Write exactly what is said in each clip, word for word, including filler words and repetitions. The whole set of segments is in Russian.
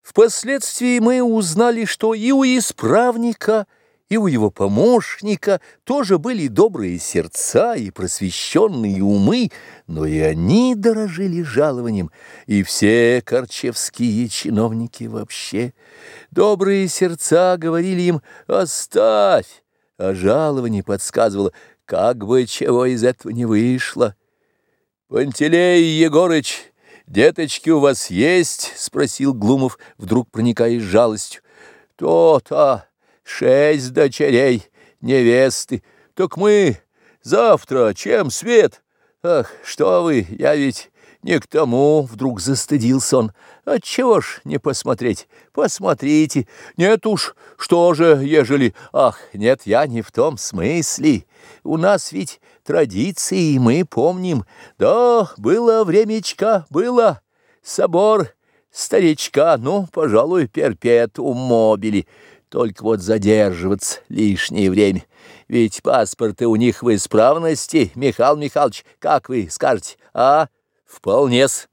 Впоследствии мы узнали, что и у исправника, и у его помощника тоже были добрые сердца и просвещенные умы, но и они дорожили жалованием, и все корчевские чиновники вообще. Добрые сердца говорили им: «Оставь», а жалование подсказывало, как бы чего из этого не вышло. «Пантелей Егорыч, деточки у вас есть?» — спросил Глумов, вдруг проникаясь жалостью. «То-то, шесть дочерей, невесты. Так мы завтра чем свет? Ах, что вы, я ведь не к тому!» — вдруг застыдился он. «Отчего ж не посмотреть? Посмотрите. Нет уж, что же, ежели... Ах, нет, я не в том смысле. У нас ведь традиции, мы помним. Да, было времечко, было. Собор старичка, ну, пожалуй, перпетуум мобили. Только вот задерживаться лишнее время. Ведь паспорты у них в исправности, Михаил Михайлович, как вы скажете, а? Вполне-с».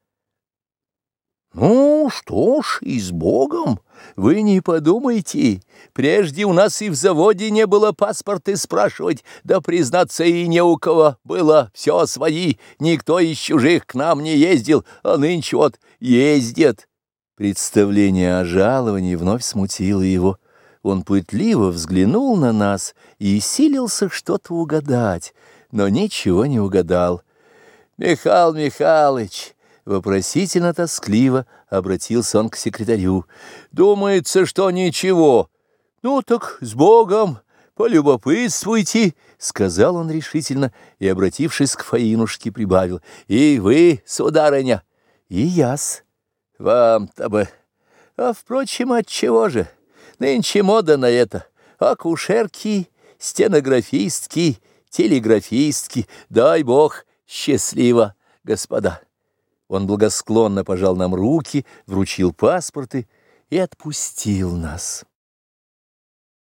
«Ну, что ж, и с Богом, вы не подумайте, прежде у нас и в заводе не было паспорты спрашивать, да, признаться, и не у кого было, все свои, никто из чужих к нам не ездил, а нынче вот ездят». Представление о жаловании вновь смутило его. Он пытливо взглянул на нас и силился что-то угадать, но ничего не угадал. «Михаил Михайлович», — вопросительно-тоскливо обратился он к секретарю, — «думается, что ничего». «Ну так с Богом, полюбопытствуйте», — сказал он решительно и, обратившись к Фаинушке, прибавил: «И вы, сударыня?» «И я-с». «Вам-то бы. А, впрочем, отчего же? Нынче мода на это. Акушерки, стенографистки, телеграфистки. Дай Бог, счастливо, господа». Он благосклонно пожал нам руки, вручил паспорты и отпустил нас.